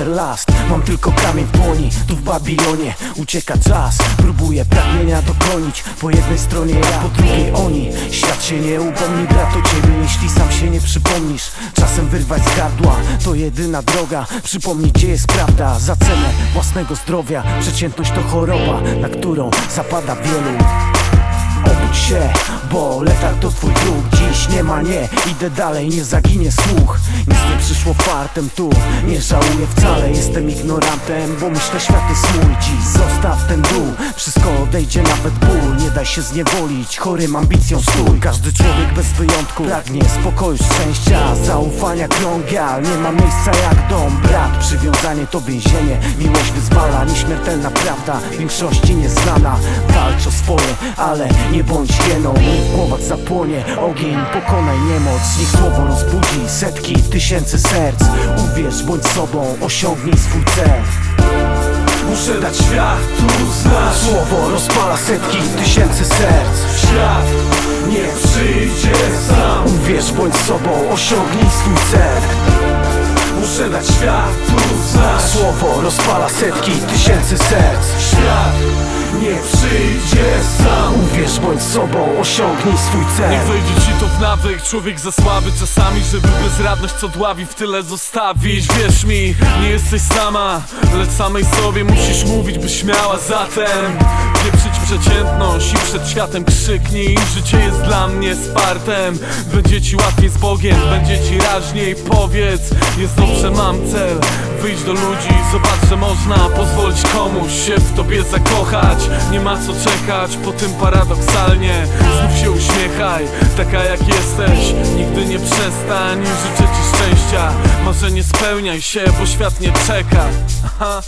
Everlast. Mam tylko kamień w dłoni, tu w Babilonie ucieka czas, próbuję pragnienia dogonić. Po jednej stronie ja, po drugiej oni. Świat się nie upomni, brat, o ciebie, jeśli sam się nie przypomnisz. Czasem wyrwać z gardła to jedyna droga. Przypomnij, gdzie jest prawda, za cenę własnego zdrowia. Przeciętność to choroba, na którą zapada wielu. Obudź się, bo letarg to twój druk. Dziś nie ma nie, idę dalej, nie zaginie słuch. Nic nie przyszło fartem tu, nie żałuję wcale. Jestem ignorantem, bo myślę, świat jest mój. Dziś zostaw ten dół, wszystko odejdzie, nawet ból. Nie daj się zniewolić, chorym ambicją stój. Każdy człowiek bez wyjątku pragnie spokoju, szczęścia, zaufania, krąga. Nie ma miejsca jak dom, brat. Przywiązanie to więzienie, miłość wyzwala. Nieśmiertelna prawda, większości nieznana. Walcz o swoje, ale nie bądź hieną. W głowach zapłonie ogień, pokonaj niemoc. Niech słowo rozbudzi setki tysięcy serc. Uwierz, bądź sobą, osiągnij swój cel. Muszę dać światu znać. Słowo rozpala setki tysięcy serc. Świat niech przyjdzie sam. Uwierz, bądź sobą, osiągnij swój cel. Muszę dać światu znać. Słowo rozpala setki tysięcy serc. Świat niech przyjdzie sam. Uwierz, bądź sobą, osiągnij swój cel. Niech wejdzie ci to w nawyk, człowiek za słaby czasami, żeby bezradność co dławi w tyle zostawić. Wierz mi, nie jesteś sama, lecz samej sobie musisz mówić, byś śmiała. Zatem wieprzyć przeciętność i przed światem krzyknij: życie jest dla mnie spartem. Będzie ci łatwiej z Bogiem, będzie ci raźniej. Powiedz, jest dobrze, mam cel. Wyjdź do ludzi, zobacz, że można pozwolić komuś się w tobie zakochać. Nie ma co czekać, po tym paradoksalnie znów się uśmiechaj, taka jak jesteś. Nigdy nie przestań, życzę ci szczęścia. Marzenie spełniaj się, bo świat nie czeka. Aha.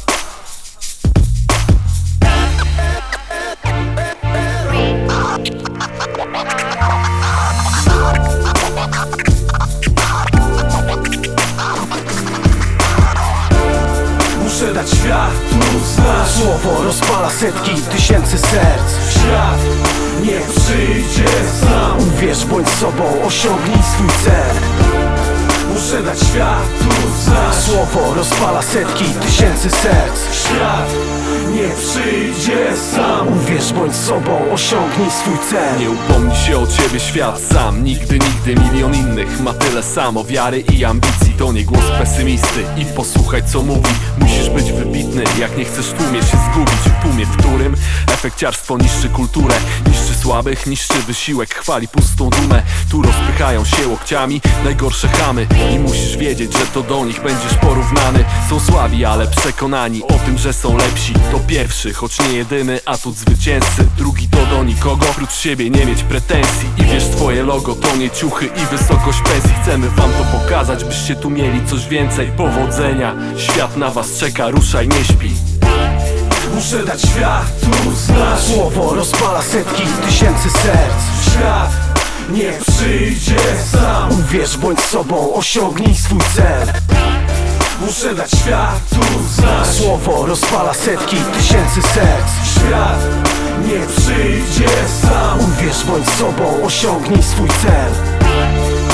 Muszę dać światu znać. Słowo rozpala setki tysięcy serc. Świat niech przyjdzie sam. Uwierz, bądź sobą, osiągnij swój cel. Muszę dać światu znać. Słowo rozpala setki tysięcy serc. Świat niech przyjdzie sam. Uwierz, bądź sobą, osiągnij swój cel. Nie upomni się o ciebie świat sam. Nigdy, milion innych ma tyle samo wiary i ambicji. To nie głos pesymisty i posłuchaj co mówi. Musisz być wybitny, jak nie chcesz w tłumie się zgubić. W tłumie, w którym efekciarstwo niszczy kulturę, niszczy słabych, niszczy wysiłek, chwali pustą dumę. Tu rozpychają się łokciami najgorsze chamy i musisz wiedzieć, że to do nich będziesz porównany. Są słabi, ale przekonani o tym, że są lepsi. To pierwszy, choć nie jedyny atut zwycięzcy. Drugi to do nikogo, prócz siebie nie mieć pretensji. I wiesz, twoje logo to nie ciuchy i wysokość pensji. Chcemy wam to pokazać, byście tu mieli coś więcej. Powodzenia, świat na was czeka, ruszaj, nie śpi. Muszę dać światu znać. Słowo rozpala setki tysięcy serc. Świat niech przyjdzie sam. Uwierz, bądź sobą, osiągnij swój cel. Muszę dać światu znać. Słowo rozpala setki tysięcy serc. Świat niech przyjdzie sam. Uwierz, bądź sobą, osiągnij swój cel.